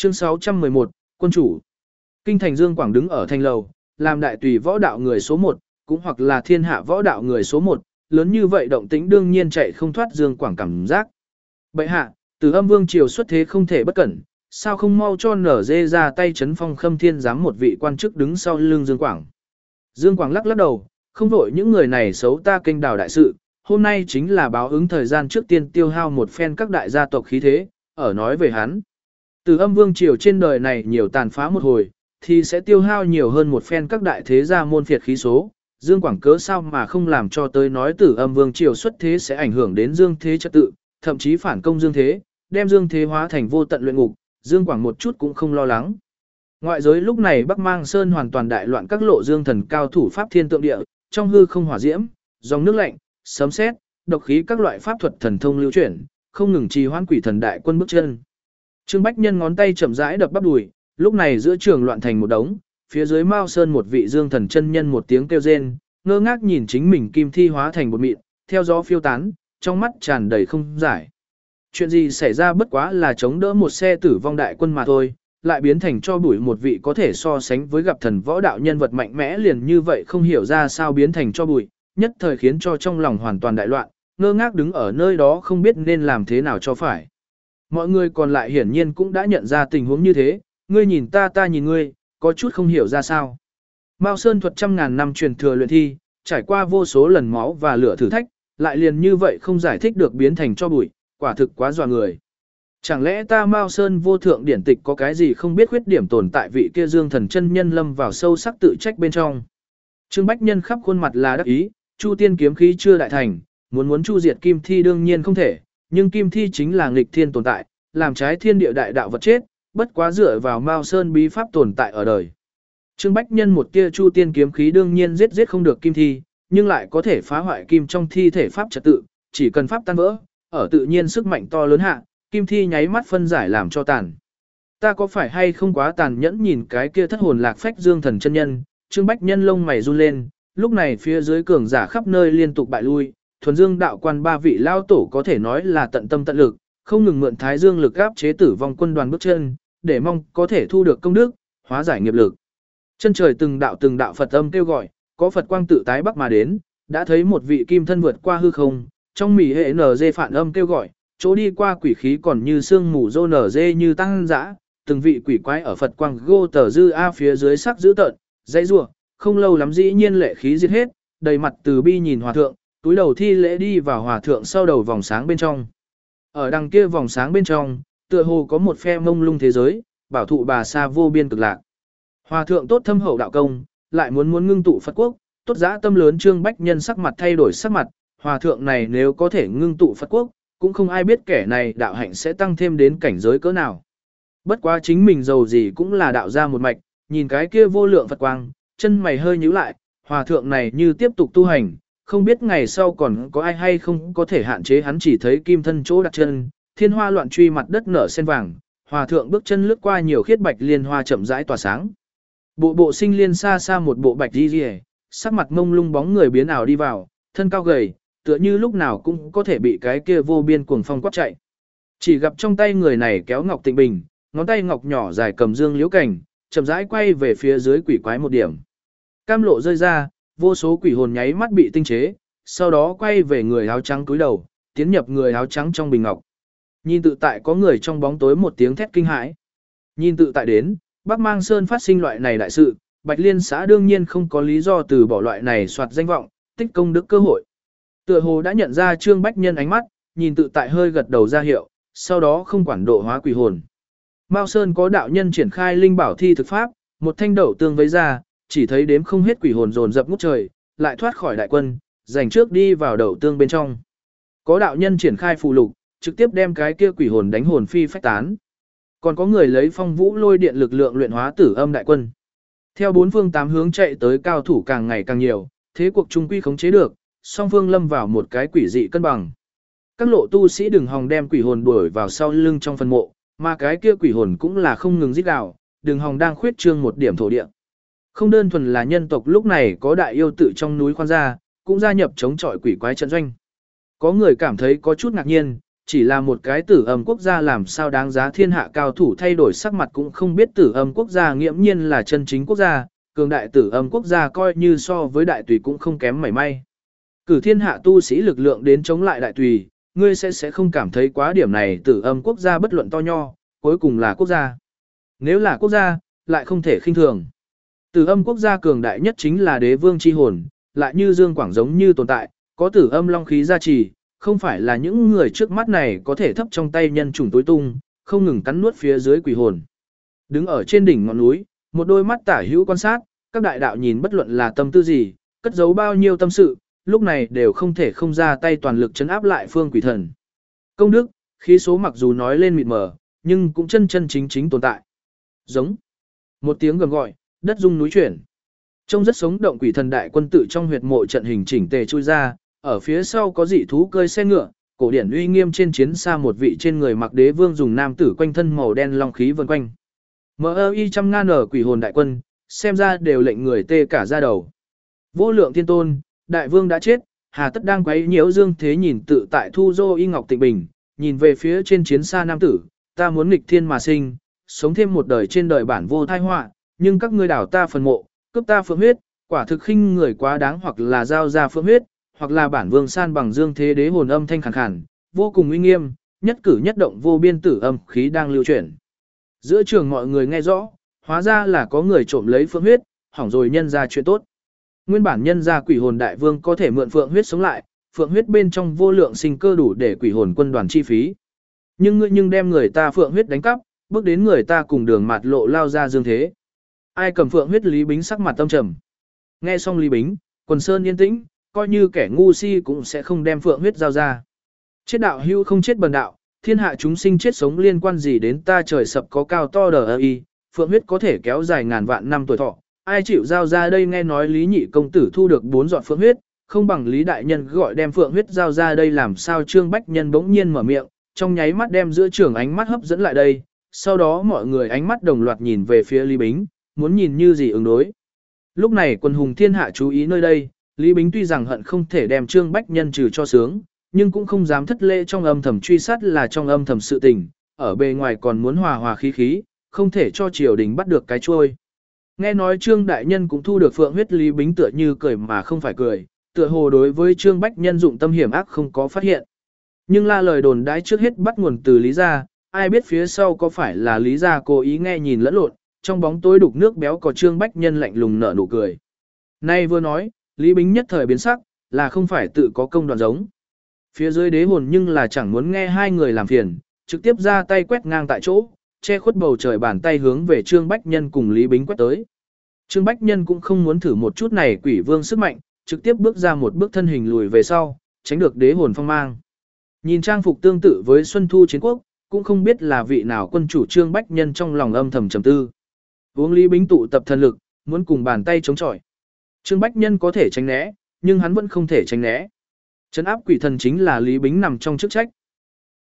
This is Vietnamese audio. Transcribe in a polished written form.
Chương 611, Quân chủ. Kinh thành Dương Quảng đứng ở thành lầu, làm đại tùy võ đạo người số 1, cũng hoặc là thiên hạ võ đạo người số 1, lớn như vậy động tĩnh đương nhiên chạy không thoát Dương Quảng cảm giác. Bệ hạ, Từ Âm Vương triều xuất thế không thể bất cẩn, sao không mau cho nở dê ra tay chấn phong Khâm Thiên giám một vị quan chức đứng sau lưng Dương Quảng. Dương Quảng lắc lắc đầu, không vội những người này xấu ta kênh đào đại sự, hôm nay chính là báo ứng thời gian trước tiên tiêu hao một phen các đại gia tộc khí thế, ở nói về hắn. Từ Âm Vương triều trên đời này nhiều tàn phá một hồi, thì sẽ tiêu hao nhiều hơn một phen các đại thế gia môn phiệt khí số. Dương Quảng cớ sao mà không làm cho tới nói Tử Âm Vương triều xuất thế sẽ ảnh hưởng đến Dương Thế trật tự, thậm chí phản công Dương Thế, đem Dương Thế hóa thành vô tận luyện ngục, Dương Quảng một chút cũng không lo lắng. Ngoại giới lúc này Bắc Mang Sơn hoàn toàn đại loạn, các lộ dương thần cao thủ pháp thiên tượng địa, trong hư không hỏa diễm, dòng nước lạnh, sấm sét, độc khí các loại pháp thuật thần thông lưu chuyển, không ngừng trì hoãn quỷ thần đại quân bước chân. Trương Bách Nhân ngón tay chậm rãi đập bắp đùi, lúc này giữa trường loạn thành một đống, phía dưới Mao Sơn một vị dương thần chân nhân một tiếng kêu rên, ngơ ngác nhìn chính mình kim thi hóa thành bột mịn, theo gió phiêu tán, trong mắt tràn đầy không giải. Chuyện gì xảy ra bất quá là chống đỡ một xe tử vong đại quân mà thôi, lại biến thành cho bụi một vị có thể so sánh với gặp thần võ đạo nhân vật mạnh mẽ liền như vậy không hiểu ra sao biến thành cho bụi, nhất thời khiến cho trong lòng hoàn toàn đại loạn, ngơ ngác đứng ở nơi đó không biết nên làm thế nào cho phải. Mọi người còn lại hiển nhiên cũng đã nhận ra tình huống như thế, ngươi nhìn ta ta nhìn ngươi, có chút không hiểu ra sao. Mao Sơn thuật trăm ngàn năm truyền thừa luyện thi, trải qua vô số lần máu và lửa thử thách, lại liền như vậy không giải thích được biến thành cho bụi, quả thực quá dọa người. Chẳng lẽ ta Mao Sơn vô thượng điển tịch có cái gì không biết khuyết điểm tồn tại vị kia dương thần chân nhân lâm vào sâu sắc tự trách bên trong. Trương Bách Nhân khắp khuôn mặt là đắc ý, Chu Tiên kiếm khí chưa đại thành, muốn chu diệt kim thi đương nhiên không thể, nhưng kim thi chính là nghịch thiên tồn tại, làm trái thiên địa đại đạo vật chết, bất quá dựa vào Mao Sơn bí pháp tồn tại ở đời. Trương Bách Nhân một tia Chu Tiên kiếm khí đương nhiên giết không được kim thi, nhưng lại có thể phá hoại kim trong thi thể pháp trật tự, chỉ cần pháp tan vỡ, ở tự nhiên sức mạnh to lớn hạ, kim thi nháy mắt phân giải làm cho tàn. Ta có phải hay không quá tàn nhẫn nhìn cái kia thất hồn lạc phách dương thần chân nhân, Trương Bách Nhân lông mày run lên, lúc này phía dưới cường giả khắp nơi liên tục bại lui, thuần dương đạo quan ba vị lao tổ có thể nói là tận tâm tận lực, không ngừng mượn thái dương lực áp chế tử vong quân đoàn bước chân, để mong có thể thu được công đức, hóa giải nghiệp lực. Chân trời từng đạo Phật âm kêu gọi, có Phật quang tự tái bắc mà đến, đã thấy một vị kim thân vượt qua hư không, trong mỉ hệ NG phản âm kêu gọi, chỗ đi qua quỷ khí còn như sương mù rô nở dê như tăng dã, từng vị quỷ quái ở Phật quang gô tờ dư a phía dưới sắc dữ tợn, dãy rủa, không lâu lắm dĩ nhiên lệ khí giết hết, đầy mặt từ bi nhìn hòa thượng, túi đầu thi lễ đi vào hòa thượng sau đầu vòng sáng bên trong. Ở đằng kia vòng sáng bên trong, tựa hồ có một phe mông lung thế giới, bảo thụ bà sa vô biên cực lạc. Hòa thượng tốt thâm hậu đạo công, lại muốn ngưng tụ Phật quốc, tốt dã tâm lớn Trương Bách Nhân sắc mặt thay đổi sắc mặt, hòa thượng này nếu có thể ngưng tụ Phật quốc, cũng không ai biết kẻ này đạo hạnh sẽ tăng thêm đến cảnh giới cỡ nào. Bất quá chính mình giàu gì cũng là đạo ra một mạch, nhìn cái kia vô lượng Phật quang, chân mày hơi nhíu lại, hòa thượng này như tiếp tục tu hành, không biết ngày sau còn có ai hay không có thể hạn chế hắn chỉ thấy kim thân chỗ đặt chân, thiên hoa loạn truy mặt đất nở sen vàng, hòa thượng bước chân lướt qua nhiều khiết bạch liên hoa chậm rãi tỏa sáng. Bộ sinh liên xa xa một bộ bạch đi rìa, sắc mặt mông lung bóng người biến ảo đi vào, thân cao gầy, tựa như lúc nào cũng có thể bị cái kia vô biên cuồng phong quát chạy. Chỉ gặp trong tay người này kéo ngọc tịnh bình, ngón tay ngọc nhỏ dài cầm dương liễu cảnh, chậm rãi quay về phía dưới quỷ quái một điểm. Cam lộ rơi ra, vô số quỷ hồn nháy mắt bị tinh chế, sau đó quay về người áo trắng cúi đầu, tiến nhập người áo trắng trong bình ngọc. Nhìn tự tại có người trong bóng tối một tiếng thét kinh hãi. Nhìn tự tại đến, Bắc Mang Sơn phát sinh loại này đại sự, Bạch Liên xã đương nhiên không có lý do từ bỏ loại này soạt danh vọng, tích công đức cơ hội. Tựa hồ đã nhận ra Trương Bách Nhân ánh mắt, nhìn tự tại hơi gật đầu ra hiệu, sau đó không quản độ hóa quỷ hồn. Mao Sơn có đạo nhân triển khai linh bảo thi thực pháp, một thanh đậu tương vấy ra, chỉ thấy đếm không hết quỷ hồn dồn dập ngút trời, lại thoát khỏi đại quân, giành trước đi vào đậu tương bên trong. Có đạo nhân triển khai phù lục, trực tiếp đem cái kia quỷ hồn đánh hồn phi phách tán. Còn có người lấy phong vũ lôi điện lực lượng luyện hóa tử âm đại quân. Theo bốn phương tám hướng chạy tới cao thủ càng ngày càng nhiều, thế cuộc trung quy khống chế được, song phương lâm vào một cái quỷ dị cân bằng. Các lộ tu sĩ đừng hòng đem quỷ hồn đuổi vào sau lưng trong phần mộ, mà cái kia quỷ hồn cũng là không ngừng rít gào, đừng hòng đang khuyết trương một điểm thổ địa. Không đơn thuần là nhân tộc lúc này có đại yêu tự trong núi khoan ra, cũng gia nhập chống chọi quỷ quái trận doanh. Có người cảm thấy có chút ngạc nhiên, chỉ là một cái tử âm quốc gia làm sao đáng giá thiên hạ cao thủ thay đổi sắc mặt cũng không biết tử âm quốc gia nghiễm nhiên là chân chính quốc gia, cường đại tử âm quốc gia coi như so với đại tùy cũng không kém mảy may. Cử thiên hạ tu sĩ lực lượng đến chống lại đại tùy, ngươi sẽ không cảm thấy quá điểm này tử âm quốc gia bất luận to nho, cuối cùng là quốc gia. Nếu là quốc gia, lại không thể khinh thường. Tử âm quốc gia cường đại nhất chính là đế vương chi hồn, lại như Dương Quảng giống như tồn tại, có tử âm long khí gia trì, không phải là những người trước mắt này có thể thấp trong tay nhân chủng tối tung, không ngừng cắn nuốt phía dưới quỷ hồn. Đứng ở trên đỉnh ngọn núi, một đôi mắt tả hữu quan sát, các đại đạo nhìn bất luận là tâm tư gì, cất giấu bao nhiêu tâm sự, lúc này đều không thể không ra tay toàn lực chấn áp lại phương quỷ thần. Công đức, khí số mặc dù nói lên mịt mờ, nhưng cũng chân chân chính chính tồn tại. Giống. Một tiếng gầm gọi, đất rung núi chuyển. Trông rất sống động quỷ thần đại quân tự trong huyệt mộ trận hình chỉnh tề chui ra, ở phía sau có dị thú cơi xe ngựa, cổ điển uy nghiêm trên chiến xa một vị trên người mặc đế vương dùng nam tử quanh thân màu đen long khí vần quanh. MI trăm ngàn ở quỷ hồn đại quân, xem ra đều lệnh người tê cả da đầu. Vô lượng thiên tôn, đại vương đã chết, hà tất đang quấy nhiễu dương thế nhìn tự tại thu dô y ngọc tịnh bình, nhìn về phía trên chiến xa nam tử, ta muốn nghịch thiên mà sinh, sống thêm một đời trên đời bản vô thai họa, nhưng các ngươi đảo ta phần mộ, cướp ta phượng huyết, quả thực khinh người quá đáng, hoặc là giao ra phượng huyết, hoặc là bản vương san bằng dương thế đế hồn âm thanh khàn khàn, vô cùng uy nghiêm, nhất cử nhất động vô biên tử âm khí đang lưu chuyển. Giữa trường mọi người nghe rõ, hóa ra là có người trộm lấy phượng huyết, hỏng rồi nhân ra chuyện tốt. Nguyên bản nhân ra quỷ hồn đại vương có thể mượn phượng huyết sống lại, phượng huyết bên trong vô lượng sinh cơ đủ để quỷ hồn quân đoàn chi phí. Nhưng đem người ta phượng huyết đánh cắp, bước đến người ta cùng đường mạt lộ lao ra dương thế. Ai cầm phượng huyết Lý Bính sắc mặt tâm trầm. Nghe xong Lý Bính, quần sơn yên tĩnh, coi như kẻ ngu si cũng sẽ không đem phượng huyết giao ra. Chết đạo hưu không chết bần đạo, thiên hạ chúng sinh chết sống liên quan gì đến ta, trời sập có cao to đờ y, phượng huyết có thể kéo dài ngàn vạn năm tuổi thọ. Ai chịu giao ra đây? Nghe nói Lý nhị công tử thu được 4 giọt phượng huyết, không bằng Lý đại nhân gọi đem phượng huyết giao ra đây làm sao? Trương Bách Nhân bỗng nhiên mở miệng, trong nháy mắt đem giữa trường ánh mắt hấp dẫn lại đây, sau đó mọi người ánh mắt đồng loạt nhìn về phía Lý Bính, muốn nhìn như gì ứng đối. Lúc này quân hùng thiên hạ chú ý nơi đây, Lý Bính tuy rằng hận không thể đem Trương Bách Nhân trừ cho sướng, nhưng cũng không dám thất lễ, trong âm thầm truy sát là trong âm thầm sự tình, ở bề ngoài còn muốn hòa hòa khí khí, không thể cho triều đình bắt được cái trôi. Nghe nói Trương đại nhân cũng thu được phượng huyết, Lý Bính tựa như cười mà không phải cười, tựa hồ đối với Trương Bách Nhân dụng tâm hiểm ác không có phát hiện. Nhưng la lời đồn đãi trước hết bắt nguồn từ Lý gia, ai biết phía sau có phải là Lý gia cố ý nghe nhìn lẫn lộn, trong bóng tối đục nước béo có Trương Bách Nhân lạnh lùng nở nụ cười. Nay vừa nói, Lý Bính nhất thời biến sắc, là không phải tự có công đoạn giống. Phía dưới đế hồn nhưng là chẳng muốn nghe hai người làm phiền, trực tiếp ra tay quét ngang tại chỗ, che khuất bầu trời, bàn tay hướng về Trương Bách Nhân cùng Lý Bính quét tới. Trương Bách Nhân cũng không muốn thử một chút này quỷ vương sức mạnh, trực tiếp bước ra một bước thân hình lùi về sau, tránh được đế hồn phong mang. Nhìn trang phục tương tự với Xuân Thu Chiến Quốc, cũng không biết là vị nào quân chủ. Trương Bách Nhân trong lòng âm thầm trầm tư. Uống Lý Bính tụ tập thần lực, muốn cùng bàn tay chống chọi. Trương Bách Nhân có thể tránh né, nhưng hắn vẫn không thể tránh né. Trấn áp quỷ thần chính là Lý Bính nằm trong chức trách.